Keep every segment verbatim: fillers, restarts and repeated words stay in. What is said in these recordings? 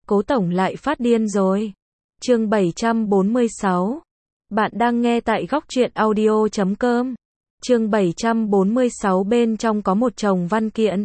Cố tổng lại phát điên rồi. Chương bảy trăm bốn mươi sáu. Bạn đang nghe tại góc truyện audio chấm com. Chương bảy trăm bốn mươi sáu, bên trong có một chồng văn kiện.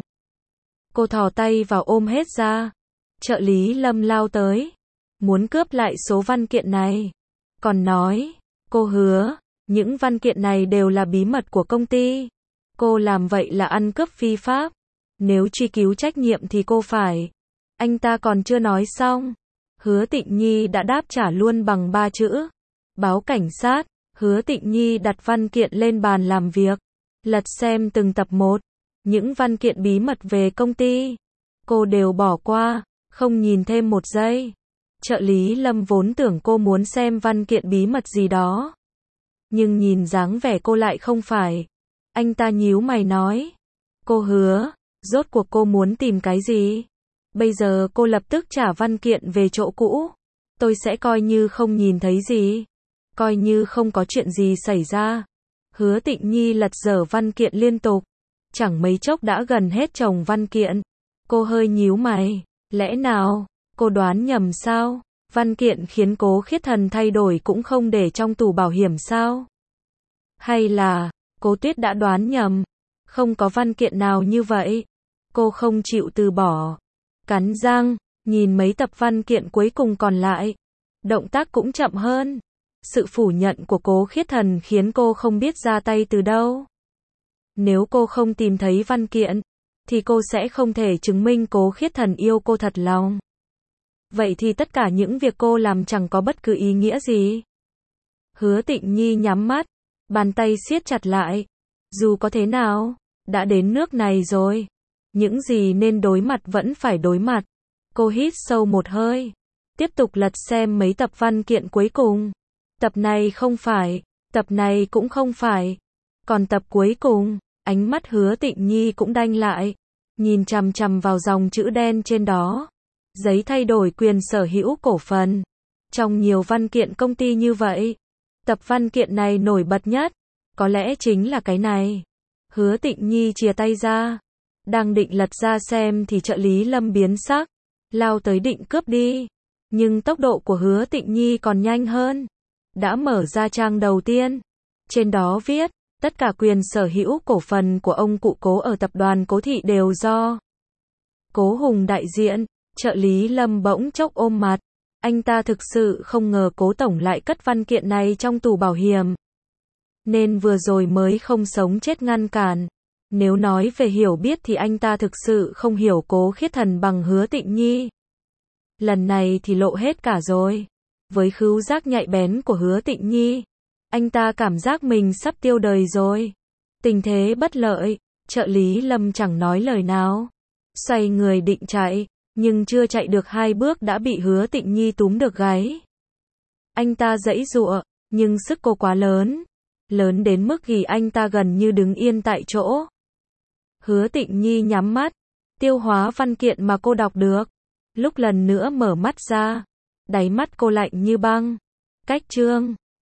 Cô thò tay vào ôm hết ra. Trợ lý Lâm lao tới, muốn cướp lại số văn kiện này. Còn nói, cô hứa, những văn kiện này đều là bí mật của công ty. Cô làm vậy là ăn cướp phi pháp. Nếu truy cứu trách nhiệm thì cô phải. Anh ta còn chưa nói xong. Hứa Tịnh Nhi đã đáp trả luôn bằng ba chữ. Báo cảnh sát. Hứa Tịnh Nhi đặt văn kiện lên bàn làm việc. Lật xem từng tập một. Những văn kiện bí mật về công ty. Cô đều bỏ qua, không nhìn thêm một giây. Trợ lý Lâm vốn tưởng cô muốn xem văn kiện bí mật gì đó. Nhưng nhìn dáng vẻ cô lại không phải. Anh ta nhíu mày nói. Cô hứa, rốt cuộc cô muốn tìm cái gì? Bây giờ cô lập tức trả văn kiện về chỗ cũ. Tôi sẽ coi như không nhìn thấy gì. Coi như không có chuyện gì xảy ra. Hứa Tịnh Nhi lật dở văn kiện liên tục. Chẳng mấy chốc đã gần hết chồng văn kiện. Cô hơi nhíu mày. Lẽ nào, cô đoán nhầm sao? Văn kiện khiến Cố Khiết Thần thay đổi cũng không để trong tủ bảo hiểm sao? Hay là, Cố Tuyết đã đoán nhầm? Không có văn kiện nào như vậy. Cô không chịu từ bỏ. Cắn răng, nhìn mấy tập văn kiện cuối cùng còn lại. Động tác cũng chậm hơn. Sự phủ nhận của Cố Khiết Thần khiến cô không biết ra tay từ đâu. Nếu cô không tìm thấy văn kiện, thì cô sẽ không thể chứng minh Cố Khiết Thần yêu cô thật lòng. Vậy thì tất cả những việc cô làm chẳng có bất cứ ý nghĩa gì. Hứa Tịnh Nhi nhắm mắt, bàn tay siết chặt lại. Dù có thế nào, đã đến nước này rồi. Những gì nên đối mặt vẫn phải đối mặt. Cô hít sâu một hơi. Tiếp tục lật xem mấy tập văn kiện cuối cùng. Tập này không phải, tập này cũng không phải. Còn tập cuối cùng, ánh mắt Hứa Tịnh Nhi cũng đanh lại. Nhìn chằm chằm vào dòng chữ đen trên đó. Giấy thay đổi quyền sở hữu cổ phần. Trong nhiều văn kiện công ty như vậy, tập văn kiện này nổi bật nhất. Có lẽ chính là cái này. Hứa Tịnh Nhi chìa tay ra. Đang định lật ra xem thì trợ lý Lâm biến sắc. Lao tới định cướp đi. Nhưng tốc độ của Hứa Tịnh Nhi còn nhanh hơn. Đã mở ra trang đầu tiên. Trên đó viết, tất cả quyền sở hữu cổ phần của ông cụ Cố ở tập đoàn Cố Thị đều do Cố Hùng đại diện. Trợ lý Lâm bỗng chốc ôm mặt. Anh ta thực sự không ngờ Cố tổng lại cất văn kiện này trong tủ bảo hiểm. Nên vừa rồi mới không sống chết ngăn cản. Nếu nói về hiểu biết thì anh ta thực sự không hiểu Cố Khiết Thần bằng Hứa Tịnh Nhi. Lần này thì lộ hết cả rồi. Với khứu giác nhạy bén của Hứa Tịnh Nhi, anh ta cảm giác mình sắp tiêu đời rồi. Tình thế bất lợi, trợ lý Lâm chẳng nói lời nào. Xoay người định chạy, nhưng chưa chạy được hai bước đã bị Hứa Tịnh Nhi túm được gáy. Anh ta giãy giụa, nhưng sức cô quá lớn. Lớn đến mức ghi anh ta gần như đứng yên tại chỗ. Hứa Tịnh Nhi nhắm mắt, tiêu hóa văn kiện mà cô đọc được. Lúc lần nữa mở mắt ra, đáy mắt cô lạnh như băng. Cách chương